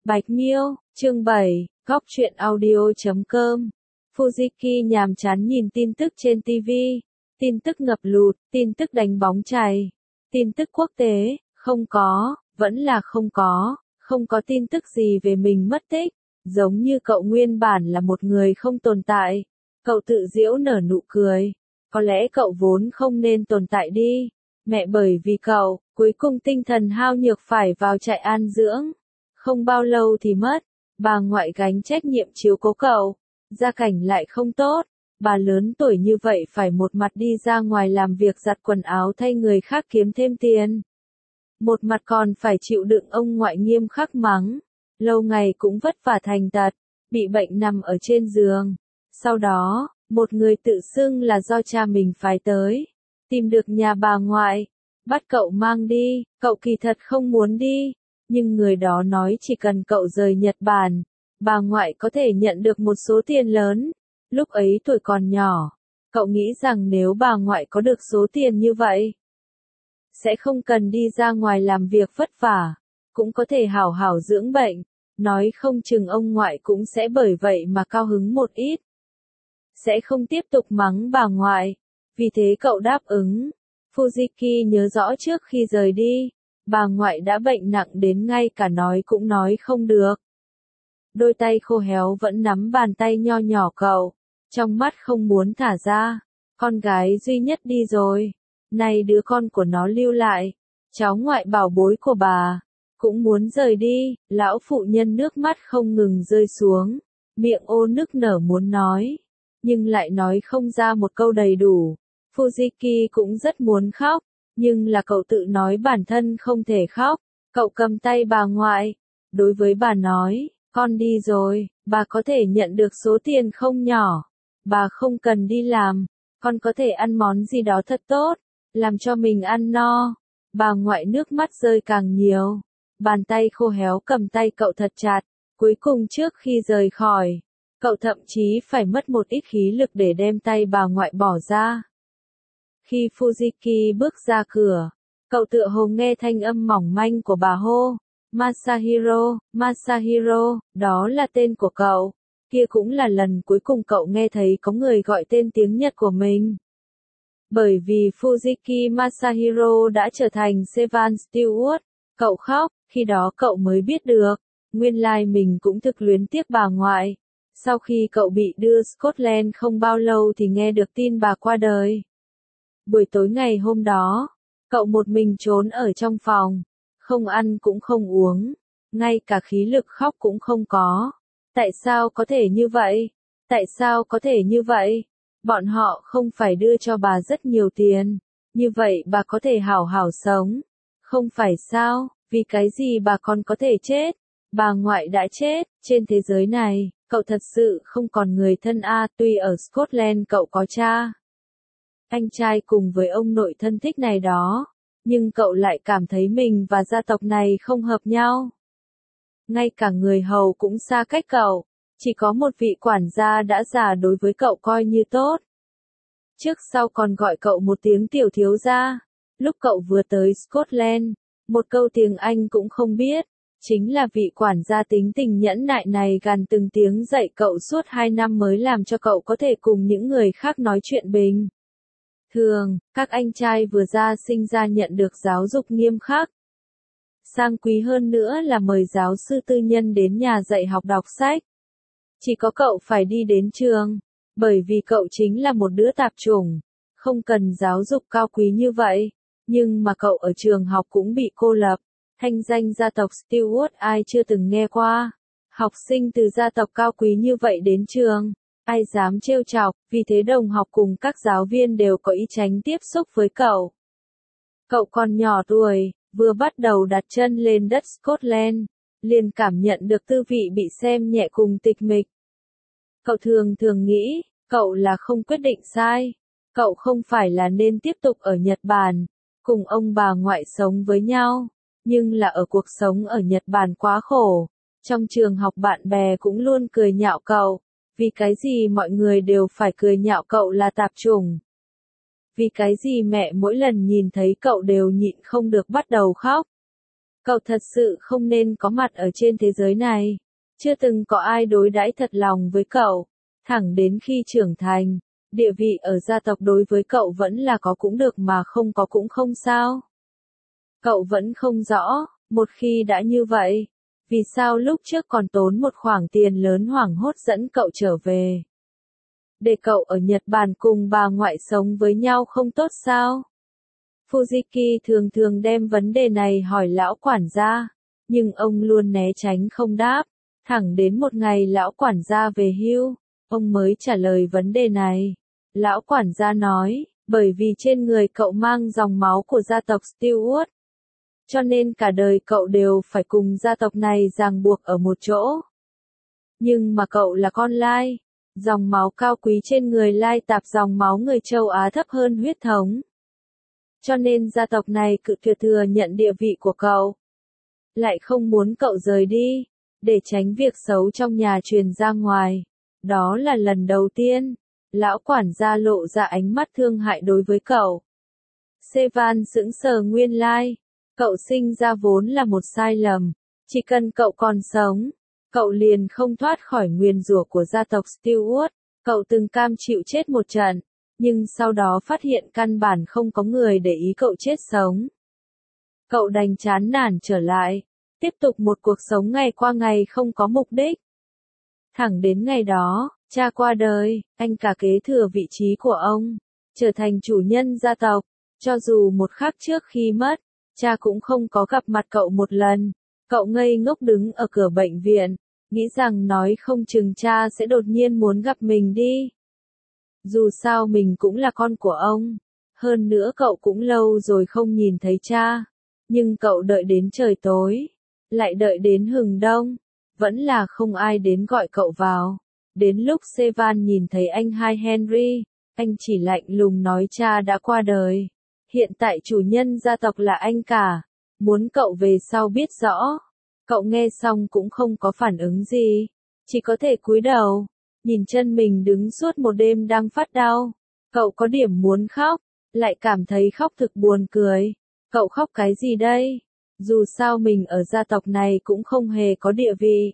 Bạch Miêu, chương 7, góc truyện audio.com. Fujiki nhàm chán nhìn tin tức trên TV, tin tức ngập lụt, tin tức đánh bóng chày, tin tức quốc tế, không có, vẫn là không có tin tức gì về mình mất tích, giống như cậu nguyên bản là một người không tồn tại. Cậu tự giễu nở nụ cười, có lẽ cậu vốn không nên tồn tại đi, mẹ, bởi vì cậu, cuối cùng tinh thần hao nhược phải vào trại an dưỡng. Không bao lâu thì mất, bà ngoại gánh trách nhiệm chiếu cố cậu, gia cảnh lại không tốt, bà lớn tuổi như vậy phải một mặt đi ra ngoài làm việc giặt quần áo thay người khác kiếm thêm tiền. Một mặt còn phải chịu đựng ông ngoại nghiêm khắc mắng, lâu ngày cũng vất vả thành tật, bị bệnh nằm ở trên giường. Sau đó, một người tự xưng là do cha mình phái tới, tìm được nhà bà ngoại, bắt cậu mang đi, cậu kỳ thật không muốn đi. Nhưng người đó nói chỉ cần cậu rời Nhật Bản, bà ngoại có thể nhận được một số tiền lớn. Lúc ấy tuổi còn nhỏ, cậu nghĩ rằng nếu bà ngoại có được số tiền như vậy, sẽ không cần đi ra ngoài làm việc vất vả, cũng có thể hảo hảo dưỡng bệnh. Nói không chừng ông ngoại cũng sẽ bởi vậy mà cao hứng một ít. Sẽ không tiếp tục mắng bà ngoại. Vì thế cậu đáp ứng. Fujiki nhớ rõ trước khi rời đi, bà ngoại đã bệnh nặng đến ngay cả nói cũng nói không được. Đôi tay khô héo vẫn nắm bàn tay nho nhỏ cậu, trong mắt không muốn thả ra. Con gái duy nhất đi rồi, này đứa con của nó lưu lại, cháu ngoại bảo bối của bà, cũng muốn rời đi. Lão phụ nhân nước mắt không ngừng rơi xuống, miệng ô nức nở muốn nói, nhưng lại nói không ra một câu đầy đủ. Fujiki cũng rất muốn khóc, nhưng là cậu tự nói bản thân không thể khóc. Cậu cầm tay bà ngoại, đối với bà nói, con đi rồi, bà có thể nhận được số tiền không nhỏ, bà không cần đi làm, con có thể ăn món gì đó thật tốt, làm cho mình ăn no. Bà ngoại nước mắt rơi càng nhiều, bàn tay khô héo cầm tay cậu thật chặt. Cuối cùng trước khi rời khỏi, cậu thậm chí phải mất một ít khí lực để đem tay bà ngoại bỏ ra. Khi Fujiki bước ra cửa, cậu tựa hồ nghe thanh âm mỏng manh của bà hô, Masahiro, Masahiro, đó là tên của cậu. Kia cũng là lần cuối cùng cậu nghe thấy có người gọi tên tiếng Nhật của mình. Bởi vì Fujiki Masahiro đã trở thành Sevan Stewart, cậu khóc, khi đó cậu mới biết được, nguyên lai mình cũng thực luyến tiếc bà ngoại. Sau khi cậu bị đưa Scotland không bao lâu thì nghe được tin bà qua đời. Buổi tối ngày hôm đó, cậu một mình trốn ở trong phòng, không ăn cũng không uống, ngay cả khí lực khóc cũng không có. Tại sao có thể như vậy? Tại sao có thể như vậy? Bọn họ không phải đưa cho bà rất nhiều tiền, như vậy bà có thể hảo hảo sống. Không phải sao, vì cái gì bà còn có thể chết? Bà ngoại đã chết, trên thế giới này, cậu thật sự không còn người thân tuy ở Scotland cậu có cha, anh trai cùng với ông nội thân thích này đó, nhưng cậu lại cảm thấy mình và gia tộc này không hợp nhau. Ngay cả người hầu cũng xa cách cậu, chỉ có một vị quản gia đã già đối với cậu coi như tốt. Trước sau còn gọi cậu một tiếng tiểu thiếu gia. Lúc cậu vừa tới Scotland, một câu tiếng Anh cũng không biết, chính là vị quản gia tính tình nhẫn nại này gằn từng tiếng dạy cậu suốt 2 năm mới làm cho cậu có thể cùng những người khác nói chuyện bình thường. Các anh trai vừa ra sinh ra nhận được giáo dục nghiêm khắc. Sang quý hơn nữa là mời giáo sư tư nhân đến nhà dạy học đọc sách. Chỉ có cậu phải đi đến trường, bởi vì cậu chính là một đứa tạp chủng, không cần giáo dục cao quý như vậy. Nhưng mà cậu ở trường học cũng bị cô lập. Thanh danh gia tộc Stewart ai chưa từng nghe qua. Học sinh từ gia tộc cao quý như vậy đến trường, ai dám trêu chọc, vì thế đồng học cùng các giáo viên đều có ý tránh tiếp xúc với cậu. Cậu còn nhỏ tuổi, vừa bắt đầu đặt chân lên đất Scotland, liền cảm nhận được tư vị bị xem nhẹ cùng tịch mịch. Cậu thường nghĩ, cậu là không quyết định sai. Cậu không phải là nên tiếp tục ở Nhật Bản, cùng ông bà ngoại sống với nhau, nhưng là ở cuộc sống ở Nhật Bản quá khổ. Trong trường học bạn bè cũng luôn cười nhạo cậu. Vì cái gì mọi người đều phải cười nhạo cậu là tạp chủng? Vì cái gì mẹ mỗi lần nhìn thấy cậu đều nhịn không được bắt đầu khóc? Cậu thật sự không nên có mặt ở trên thế giới này. Chưa từng có ai đối đãi thật lòng với cậu. Thẳng đến khi trưởng thành, địa vị ở gia tộc đối với cậu vẫn là có cũng được mà không có cũng không sao. Cậu vẫn không rõ, một khi đã như vậy, vì sao lúc trước còn tốn một khoản tiền lớn hoảng hốt dẫn cậu trở về. Để cậu ở Nhật Bản cùng bà ngoại sống với nhau không tốt sao? Fujiki thường thường đem vấn đề này hỏi lão quản gia, nhưng ông luôn né tránh không đáp. Thẳng đến một ngày lão quản gia về hưu, ông mới trả lời vấn đề này. Lão quản gia nói, bởi vì trên người cậu mang dòng máu của gia tộc Stewart, cho nên cả đời cậu đều phải cùng gia tộc này ràng buộc ở một chỗ. Nhưng mà cậu là con Lai, dòng máu cao quý trên người Lai tạp dòng máu người châu Á thấp hơn huyết thống. Cho nên gia tộc này cự tuyệt thừa nhận địa vị của cậu. Lại không muốn cậu rời đi, để tránh việc xấu trong nhà truyền ra ngoài. Đó là lần đầu tiên, lão quản gia lộ ra ánh mắt thương hại đối với cậu. Sevan sững sờ nguyên lai. Cậu sinh ra vốn là một sai lầm. Chỉ cần cậu còn sống, cậu liền không thoát khỏi nguyền rủa của gia tộc Stewart. Cậu từng cam chịu chết một trận, nhưng sau đó phát hiện căn bản không có người để ý cậu chết sống. Cậu đành chán nản trở lại, tiếp tục một cuộc sống ngày qua ngày không có mục đích. Thẳng đến ngày đó, cha qua đời, anh cả kế thừa vị trí của ông, trở thành chủ nhân gia tộc. Cho dù một khắc trước khi mất, cha cũng không có gặp mặt cậu một lần. Cậu ngây ngốc đứng ở cửa bệnh viện, nghĩ rằng nói không chừng cha sẽ đột nhiên muốn gặp mình đi. Dù sao mình cũng là con của ông. Hơn nữa cậu cũng lâu rồi không nhìn thấy cha. Nhưng cậu đợi đến trời tối, lại đợi đến hừng đông, vẫn là không ai đến gọi cậu vào. Đến lúc Sevan nhìn thấy anh hai Henry, anh chỉ lạnh lùng nói cha đã qua đời. Hiện tại chủ nhân gia tộc là anh cả, muốn cậu về sau biết rõ. Cậu nghe xong cũng không có phản ứng gì, chỉ có thể cúi đầu, nhìn chân mình đứng suốt một đêm đang phát đau. Cậu có điểm muốn khóc, lại cảm thấy khóc thực buồn cười. Cậu khóc cái gì đây? Dù sao mình ở gia tộc này cũng không hề có địa vị.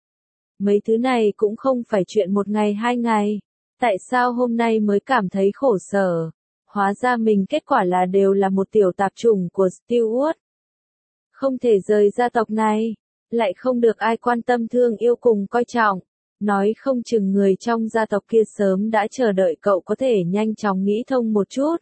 Mấy thứ này cũng không phải chuyện một ngày hai ngày. Tại sao hôm nay mới cảm thấy khổ sở? Hóa ra mình kết quả là đều là một tiểu tạp chủng của Stewart. Không thể rời gia tộc này, lại không được ai quan tâm thương yêu cùng coi trọng. Nói không chừng người trong gia tộc kia sớm đã chờ đợi cậu có thể nhanh chóng nghĩ thông một chút.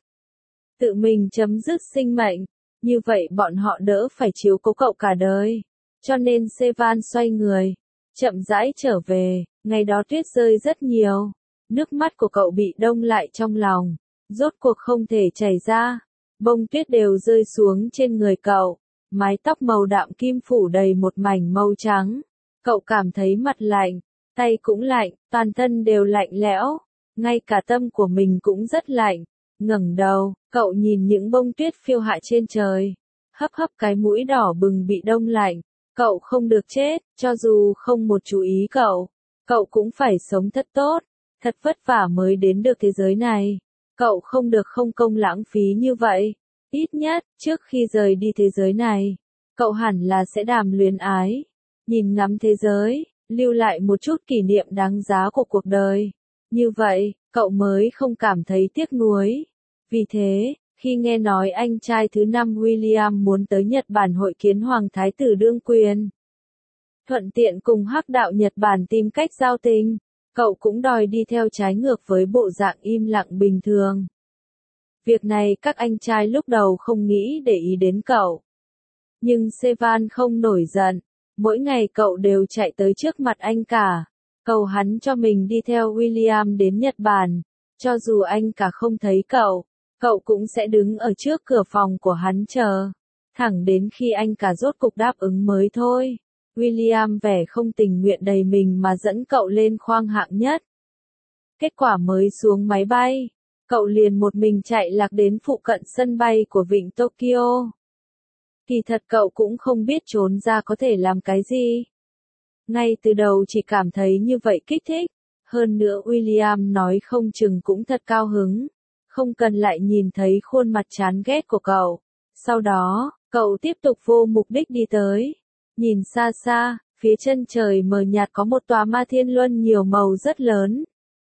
Tự mình chấm dứt sinh mệnh, như vậy bọn họ đỡ phải chiếu cố cậu cả đời. Cho nên Sevan xoay người, chậm rãi trở về, ngày đó tuyết rơi rất nhiều. Nước mắt của cậu bị đông lại trong lòng, rốt cuộc không thể chảy ra. Bông tuyết đều rơi xuống trên người cậu, mái tóc màu đạm kim phủ đầy một mảnh màu trắng. Cậu cảm thấy mặt lạnh, tay cũng lạnh, toàn thân đều lạnh lẽo, ngay cả tâm của mình cũng rất lạnh. Ngẩng đầu, cậu nhìn những bông tuyết phiêu hạ trên trời, hấp hấp cái mũi đỏ bừng bị đông lạnh. Cậu không được chết, cho dù không một chú ý cậu cũng phải sống thật tốt, thật vất vả mới đến được thế giới này. Cậu không được không công lãng phí như vậy. Ít nhất, trước khi rời đi thế giới này, cậu hẳn là sẽ đàm luyến ái, nhìn ngắm thế giới, lưu lại một chút kỷ niệm đáng giá của cuộc đời. Như vậy, cậu mới không cảm thấy tiếc nuối. Vì thế, khi nghe nói anh trai thứ 5 William muốn tới Nhật Bản hội kiến Hoàng Thái tử đương quyền, thuận tiện cùng Hắc đạo Nhật Bản tìm cách giao tình, cậu cũng đòi đi theo trái ngược với bộ dạng im lặng bình thường. Việc này các anh trai lúc đầu không nghĩ để ý đến cậu. Nhưng Sevan không nổi giận, mỗi ngày cậu đều chạy tới trước mặt anh cả, cầu hắn cho mình đi theo William đến Nhật Bản. Cho dù anh cả không thấy cậu cũng sẽ đứng ở trước cửa phòng của hắn chờ. Thẳng đến khi anh cả rốt cục đáp ứng mới thôi. William vẻ không tình nguyện đầy mình mà dẫn cậu lên khoang hạng nhất. Kết quả mới xuống máy bay, cậu liền một mình chạy lạc đến phụ cận sân bay của vịnh Tokyo. Kỳ thật cậu cũng không biết trốn ra có thể làm cái gì. Ngay từ đầu chỉ cảm thấy như vậy kích thích. Hơn nữa William nói không chừng cũng thật cao hứng. Không cần lại nhìn thấy khuôn mặt chán ghét của cậu. Sau đó, Cậu tiếp tục vô mục đích đi tới. Nhìn xa xa, phía chân trời mờ nhạt có một tòa Ma Thiên Luân nhiều màu rất lớn.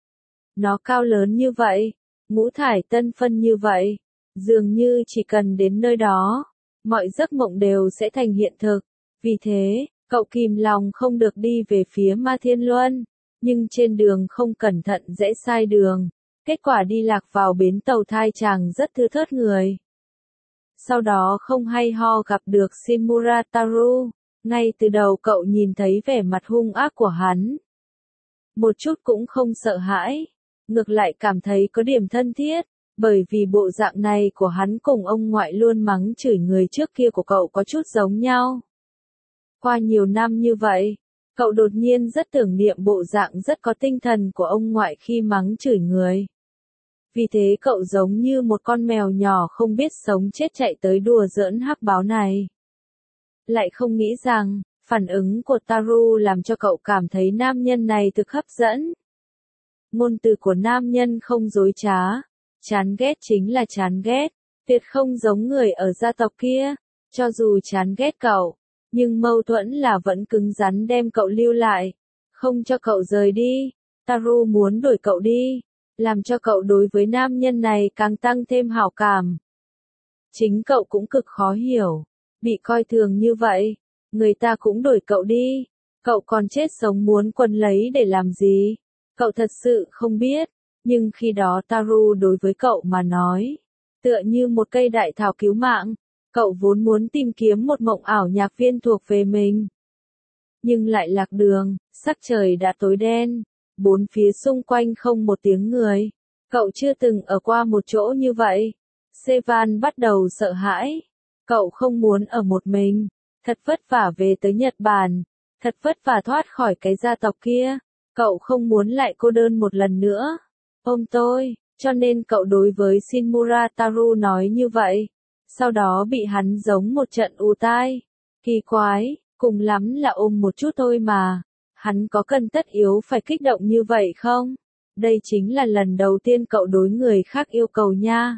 Nó cao lớn như vậy, ngũ thải tân phân như vậy, dường như chỉ cần đến nơi đó, mọi giấc mộng đều sẽ thành hiện thực. Vì thế, cậu kìm lòng không được đi về phía Ma Thiên Luân, nhưng trên đường không cẩn thận dễ sai đường, kết quả đi lạc vào bến tàu Thai Chàng rất thưa thớt người. Sau đó không hay ho gặp được Shinmura Taru, ngay từ đầu cậu nhìn thấy vẻ mặt hung ác của hắn. Một chút cũng không sợ hãi, ngược lại cảm thấy có điểm thân thiết, bởi vì bộ dạng này của hắn cùng ông ngoại luôn mắng chửi người trước kia của cậu có chút giống nhau. Qua nhiều năm như vậy, cậu đột nhiên rất tưởng niệm bộ dạng rất có tinh thần của ông ngoại khi mắng chửi người. Vì thế cậu giống như một con mèo nhỏ không biết sống chết chạy tới đùa giỡn hắc báo này. Lại không nghĩ rằng, phản ứng của Taru làm cho cậu cảm thấy nam nhân này thực hấp dẫn. Ngôn từ của nam nhân không dối trá, chán ghét chính là chán ghét, tuyệt không giống người ở gia tộc kia, cho dù chán ghét cậu, nhưng mâu thuẫn là vẫn cứng rắn đem cậu lưu lại, không cho cậu rời đi. Taru muốn đuổi cậu đi, làm cho cậu đối với nam nhân này càng tăng thêm hảo cảm. Chính cậu cũng cực khó hiểu, bị coi thường như vậy, người ta cũng đuổi cậu đi, cậu còn chết sống muốn quấn lấy để làm gì? Cậu thật sự không biết, nhưng khi đó Taru đối với cậu mà nói, tựa như một cây đại thảo cứu mạng, cậu vốn muốn tìm kiếm một mộng ảo nhạc viên thuộc về mình. Nhưng lại lạc đường, sắc trời đã tối đen, bốn phía xung quanh không một tiếng người, cậu chưa từng ở qua một chỗ như vậy. Sevan bắt đầu sợ hãi, cậu không muốn ở một mình, thật vất vả về tới Nhật Bản, thật vất vả thoát khỏi cái gia tộc kia. Cậu không muốn lại cô đơn một lần nữa. Ôm tôi, cho nên cậu đối với Shinmura Taru nói như vậy. Sau đó bị hắn giống một trận ù tai. Kỳ quái, cùng lắm là ôm một chút thôi mà. Hắn có cần tất yếu phải kích động như vậy không? Đây chính là lần đầu tiên cậu đối người khác yêu cầu nha.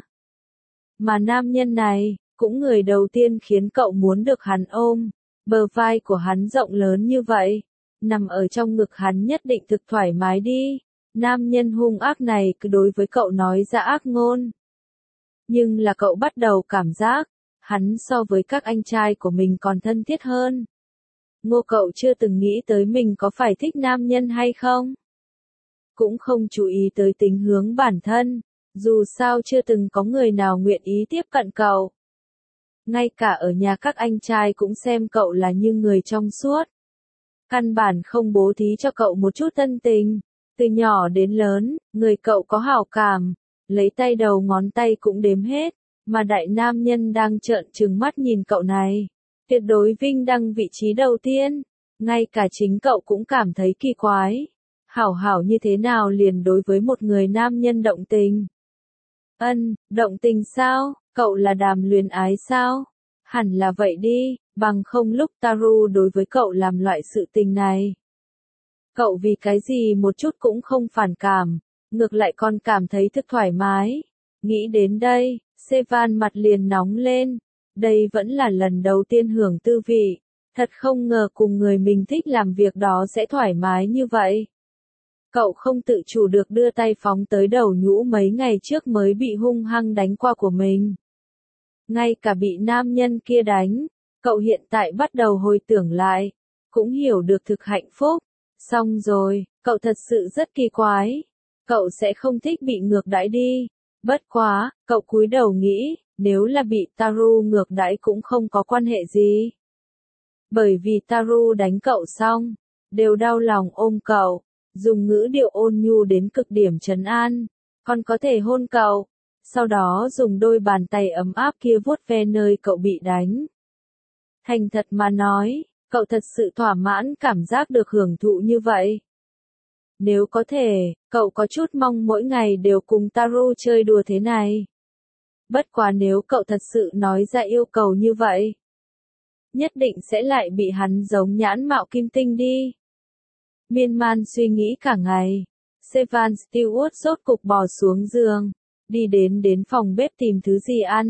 Mà nam nhân này, cũng người đầu tiên khiến cậu muốn được hắn ôm. Bờ vai của hắn rộng lớn như vậy. Nằm ở trong ngực hắn nhất định thực thoải mái đi. Nam nhân hung ác này cứ đối với cậu nói ra ác ngôn. Nhưng là cậu bắt đầu cảm giác, hắn so với các anh trai của mình còn thân thiết hơn. Ngô cậu chưa từng nghĩ tới mình có phải thích nam nhân hay không? Cũng không chú ý tới tính hướng bản thân, dù sao chưa từng có người nào nguyện ý tiếp cận cậu. Ngay cả ở nhà các anh trai cũng xem cậu là như người trong suốt. Căn bản không bố thí cho cậu một chút thân tình. Từ nhỏ đến lớn, người cậu có hảo cảm, lấy tay đầu ngón tay cũng đếm hết, mà đại nam nhân đang trợn trừng mắt nhìn cậu này. Tuyệt đối vinh đăng vị trí đầu tiên, ngay cả chính cậu cũng cảm thấy kỳ quái. Hảo hảo như thế nào liền đối với một người nam nhân động tình? Động tình sao? Cậu là Đàm luyến ái sao? Hẳn là vậy đi, bằng không lúc Taru đối với cậu làm loại sự tình này. Cậu vì cái gì một chút cũng không phản cảm, ngược lại còn cảm thấy thực thoải mái. Nghĩ đến đây, Sevan mặt liền nóng lên. Đây vẫn là lần đầu tiên hưởng tư vị. Thật không ngờ cùng người mình thích làm việc đó sẽ thoải mái như vậy. Cậu không tự chủ được đưa tay phóng tới đầu nhũ mấy ngày trước mới bị hung hăng đánh qua của mình. Ngay cả bị nam nhân kia đánh, cậu hiện tại bắt đầu hồi tưởng lại, cũng hiểu được thực hạnh phúc. Xong rồi, cậu thật sự rất kỳ quái. Cậu sẽ không thích bị ngược đãi đi. Bất quá, cậu cúi đầu nghĩ, nếu là bị Taru ngược đãi cũng không có quan hệ gì. Bởi vì Taru đánh cậu xong, đều đau lòng ôm cậu, dùng ngữ điệu ôn nhu đến cực điểm trấn an, còn có thể hôn cậu, sau đó dùng đôi bàn tay ấm áp kia vuốt ve nơi cậu bị đánh. Thành thật mà nói, cậu thật sự thỏa mãn cảm giác được hưởng thụ như vậy. Nếu có thể, cậu có chút mong mỗi ngày đều cùng Taru chơi đùa thế này. Bất quá nếu cậu thật sự nói ra yêu cầu như vậy, nhất định sẽ lại bị hắn giống nhãn mạo kim tinh đi. Miên man suy nghĩ cả ngày, Sevan Stewart sốt cục bò xuống giường, đi đến phòng bếp tìm thứ gì ăn.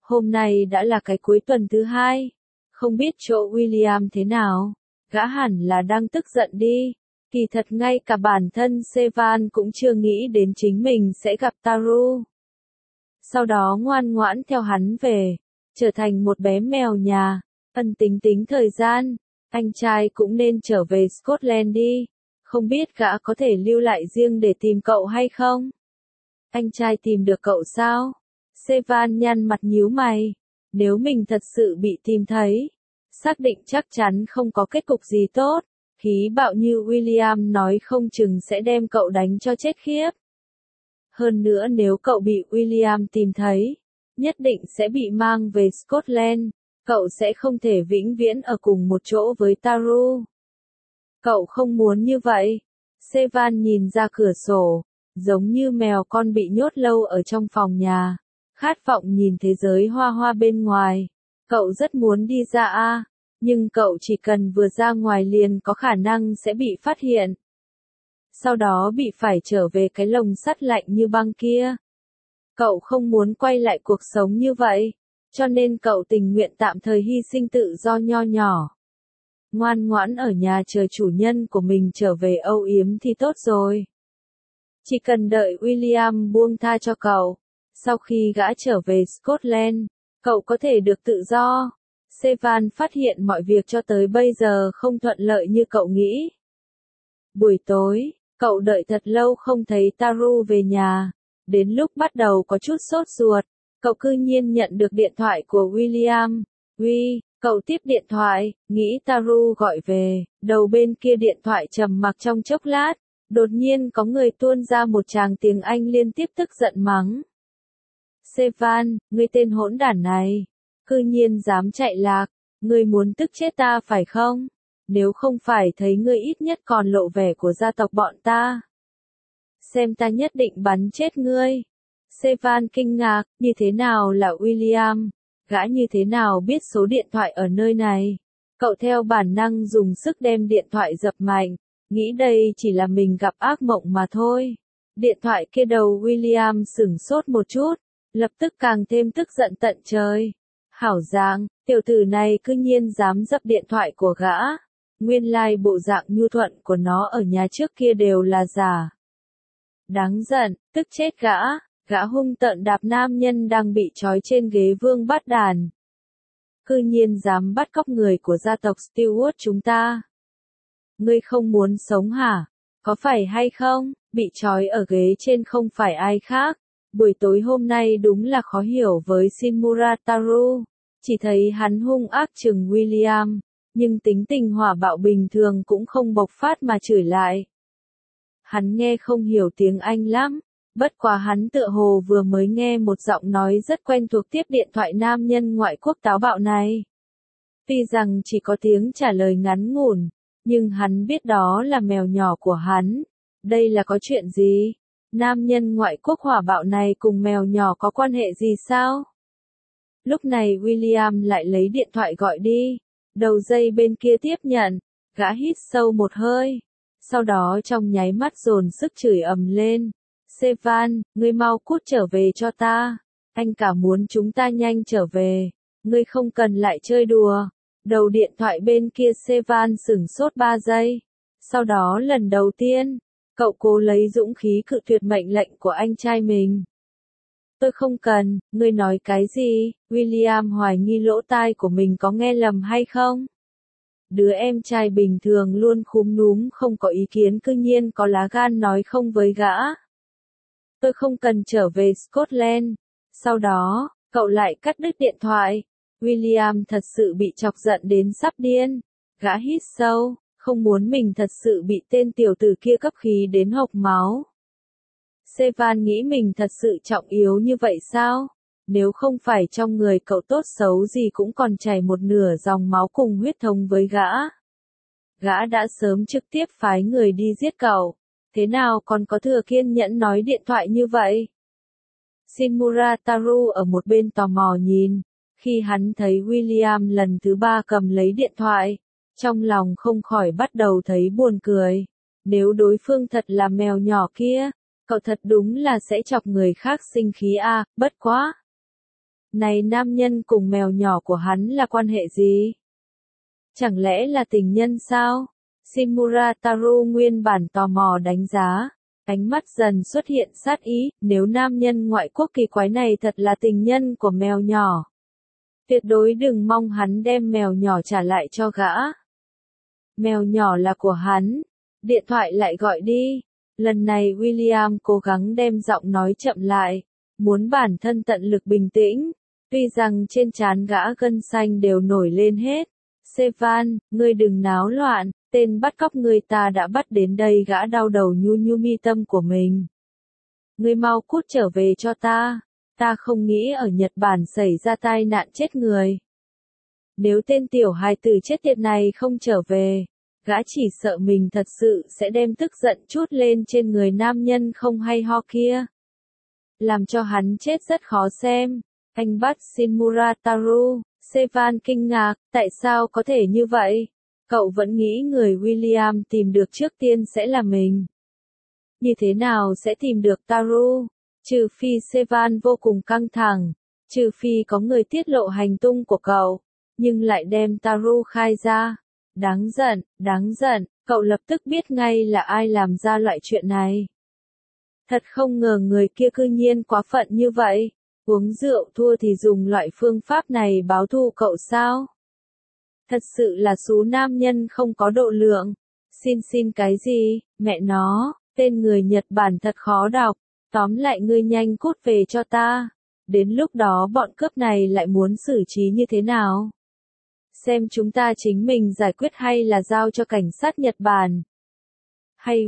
Hôm nay đã là cái cuối tuần thứ hai. Không biết chỗ William thế nào? Gã hẳn là đang tức giận đi. Kỳ thật ngay cả bản thân Sevan cũng chưa nghĩ đến chính mình sẽ gặp Taru. Sau đó ngoan ngoãn theo hắn về, trở thành một bé mèo nhà. Tính tính thời gian, anh trai cũng nên trở về Scotland đi. Không biết gã có thể lưu lại riêng để tìm cậu hay không? Anh trai tìm được cậu sao? Sevan nhăn mặt nhíu mày. Nếu mình thật sự bị tìm thấy, xác định chắc chắn không có kết cục gì tốt. Khí bạo như William nói không chừng sẽ đem cậu đánh cho chết khiếp. Hơn nữa nếu cậu bị William tìm thấy, nhất định sẽ bị mang về Scotland. Cậu sẽ không thể vĩnh viễn ở cùng một chỗ với Taru. Cậu không muốn như vậy. Sevan nhìn ra cửa sổ, giống như mèo con bị nhốt lâu ở trong phòng nhà, khát vọng nhìn thế giới hoa hoa bên ngoài. Cậu rất muốn đi ra nhưng cậu chỉ cần vừa ra ngoài liền có khả năng sẽ bị phát hiện. Sau đó bị phải trở về cái lồng sắt lạnh như băng kia. Cậu không muốn quay lại cuộc sống như vậy, cho nên cậu tình nguyện tạm thời hy sinh tự do nho nhỏ. Ngoan ngoãn ở nhà chờ chủ nhân của mình trở về âu yếm thì tốt rồi. Chỉ cần đợi William buông tha cho cậu. Sau khi gã trở về Scotland, cậu có thể được tự do. Sevan phát hiện mọi việc cho tới bây giờ không thuận lợi như cậu nghĩ. Buổi tối, cậu đợi thật lâu không thấy Taru về nhà. Đến lúc bắt đầu có chút sốt ruột, cậu cư nhiên nhận được điện thoại của William. Cậu tiếp điện thoại, nghĩ Taru gọi về, đầu bên kia điện thoại trầm mặc trong chốc lát, đột nhiên có người tuôn ra một tràng tiếng Anh liên tiếp tức giận mắng. Sevan, ngươi tên hỗn đản này, cư nhiên dám chạy lạc, ngươi muốn tức chết ta phải không? Nếu không phải thấy ngươi ít nhất còn lộ vẻ của gia tộc bọn ta. Xem ta nhất định bắn chết ngươi. Sevan kinh ngạc, như thế nào là William? Gã như thế nào biết số điện thoại ở nơi này? Cậu theo bản năng dùng sức đem điện thoại dập mạnh, nghĩ đây chỉ là mình gặp ác mộng mà thôi. Điện thoại kia đầu William sửng sốt một chút, lập tức càng thêm tức giận tận trời. Hảo dạng, tiểu tử này cư nhiên dám dập điện thoại của gã. Nguyên lai bộ dạng nhu thuận của nó ở nhà trước kia đều là giả. Đáng giận, tức chết gã. Gã hung tợn đạp nam nhân đang bị trói trên ghế vương bát đàn. Cư nhiên dám bắt cóc người của gia tộc Stewart chúng ta. Ngươi không muốn sống hả? Có phải hay không? Bị trói ở ghế trên không phải ai khác. Buổi tối hôm nay đúng là khó hiểu với Shinmura Taru. Chỉ thấy hắn hung ác chừng William, nhưng tính tình hỏa bạo bình thường cũng không bộc phát mà chửi lại. Hắn nghe không hiểu tiếng Anh lắm. Bất quá hắn tựa hồ vừa mới nghe một giọng nói rất quen thuộc tiếp điện thoại nam nhân ngoại quốc táo bạo này. Tuy rằng chỉ có tiếng trả lời ngắn ngủn, nhưng hắn biết đó là mèo nhỏ của hắn. Đây là có chuyện gì? Nam nhân ngoại quốc hỏa bạo này cùng mèo nhỏ có quan hệ gì sao? Lúc này William lại lấy điện thoại gọi đi. Đầu dây bên kia tiếp nhận, gã hít sâu một hơi. Sau đó trong nháy mắt dồn sức chửi ầm lên. Sevan, ngươi mau cút trở về cho ta. Anh cả muốn chúng ta nhanh trở về. Ngươi không cần lại chơi đùa. Đầu điện thoại bên kia Sevan sửng sốt 3 giây. Sau đó lần đầu tiên, cậu cố lấy dũng khí cự tuyệt mệnh lệnh của anh trai mình. Tôi không cần, ngươi nói cái gì? William hoài nghi lỗ tai của mình có nghe lầm hay không? Đứa em trai bình thường luôn khúm núm không có ý kiến cư nhiên có lá gan nói không với gã. Tôi không cần trở về Scotland. Sau đó, cậu lại cắt đứt điện thoại. William thật sự bị chọc giận đến sắp điên. Gã hít sâu, không muốn mình thật sự bị tên tiểu tử kia cấp khí đến hộc máu. Sevan nghĩ mình thật sự trọng yếu như vậy sao? Nếu không phải trong người cậu tốt xấu gì cũng còn chảy một nửa dòng máu cùng huyết thống với gã. Gã đã sớm trực tiếp phái người đi giết cậu. Thế nào còn có thừa kiên nhẫn nói điện thoại như vậy? Shinmura Taru ở một bên tò mò nhìn. Khi hắn thấy William lần thứ 3 cầm lấy điện thoại, trong lòng không khỏi bắt đầu thấy buồn cười. Nếu đối phương thật là mèo nhỏ kia, cậu thật đúng là sẽ chọc người khác sinh khí bất quá. Này nam nhân cùng mèo nhỏ của hắn là quan hệ gì? Chẳng lẽ là tình nhân sao? Shimura Taru nguyên bản tò mò đánh giá. Ánh mắt dần xuất hiện sát ý, nếu nam nhân ngoại quốc kỳ quái này thật là tình nhân của mèo nhỏ. Tuyệt đối đừng mong hắn đem mèo nhỏ trả lại cho gã. Mèo nhỏ là của hắn. Điện thoại lại gọi đi. Lần này William cố gắng đem giọng nói chậm lại, muốn bản thân tận lực bình tĩnh, tuy rằng trên trán gã gân xanh đều nổi lên hết. Sevan, ngươi đừng náo loạn, tên bắt cóc ngươi ta đã bắt đến đây, gã đau đầu nhu nhu mi tâm của mình. Ngươi mau cút trở về cho ta không nghĩ ở Nhật Bản xảy ra tai nạn chết người. Nếu tên tiểu hài tử chết tiệt này không trở về, gã chỉ sợ mình thật sự sẽ đem tức giận chút lên trên người nam nhân không hay ho kia. Làm cho hắn chết rất khó xem. Anh bắt Shimura Taru. Sevan kinh ngạc, tại sao có thể như vậy? Cậu vẫn nghĩ người William tìm được trước tiên sẽ là mình. Như thế nào sẽ tìm được Taru? Trừ phi Sevan vô cùng căng thẳng, trừ phi có người tiết lộ hành tung của cậu, nhưng lại đem Taru khai ra. Đáng giận, cậu lập tức biết ngay là ai làm ra loại chuyện này. Thật không ngờ người kia cư nhiên quá phận như vậy. Uống rượu thua thì dùng loại phương pháp này báo thù cậu sao? Thật sự là số nam nhân không có độ lượng. Xin cái gì, mẹ nó, tên người Nhật Bản thật khó đọc. Tóm lại ngươi nhanh cút về cho ta. Đến lúc đó bọn cướp này lại muốn xử trí như thế nào? Xem chúng ta chính mình giải quyết hay là giao cho cảnh sát Nhật Bản. Hay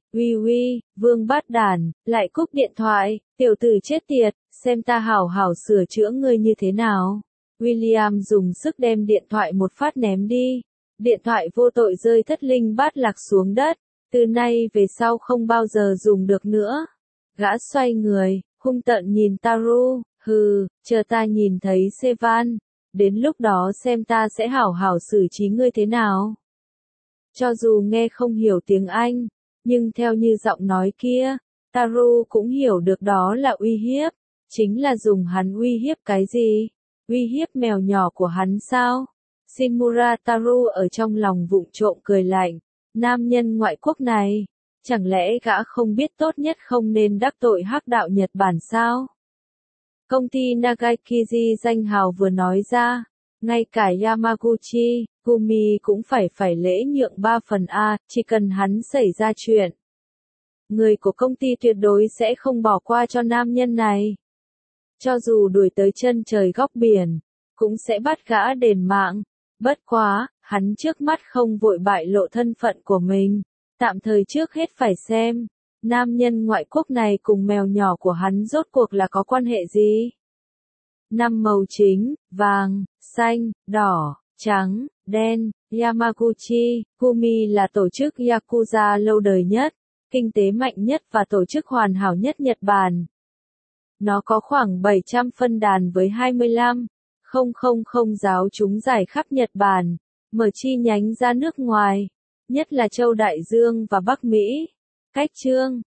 Vương bát đản, lại cúp điện thoại, tiểu tử chết tiệt, xem ta hảo hảo sửa chữa ngươi như thế nào. William dùng sức đem điện thoại một phát ném đi. Điện thoại vô tội rơi thất linh bát lạc xuống đất, từ nay về sau không bao giờ dùng được nữa. Gã xoay người, hung tợn nhìn Taru, hừ, chờ ta nhìn thấy Sevan, đến lúc đó xem ta sẽ hảo hảo xử trí ngươi thế nào. Cho dù nghe không hiểu tiếng Anh, nhưng theo như giọng nói kia, Taru cũng hiểu được đó là uy hiếp. Chính là dùng hắn uy hiếp cái gì? Uy hiếp mèo nhỏ của hắn sao? Shimura Taru ở trong lòng vụng trộm cười lạnh. Nam nhân ngoại quốc này, chẳng lẽ gã không biết tốt nhất không nên đắc tội hắc đạo Nhật Bản sao? Công ty Nagaikiji danh hào vừa nói ra, ngay cả Yamaguchi, Gumi cũng phải lễ nhượng 3 phần A, chỉ cần hắn xảy ra chuyện. Người của công ty tuyệt đối sẽ không bỏ qua cho nam nhân này. Cho dù đuổi tới chân trời góc biển, cũng sẽ bắt gã đền mạng. Bất quá, hắn trước mắt không vội bại lộ thân phận của mình. Tạm thời trước hết phải xem, nam nhân ngoại quốc này cùng mèo nhỏ của hắn rốt cuộc là có quan hệ gì? 5 màu chính, vàng, xanh, đỏ, trắng, đen. Yamaguchi, Gumi là tổ chức Yakuza lâu đời nhất, kinh tế mạnh nhất và tổ chức hoàn hảo nhất Nhật Bản. Nó có khoảng 700 phân đàn với 25,000 giáo chúng rải khắp Nhật Bản, mở chi nhánh ra nước ngoài, nhất là châu Đại Dương và Bắc Mỹ. Cách chương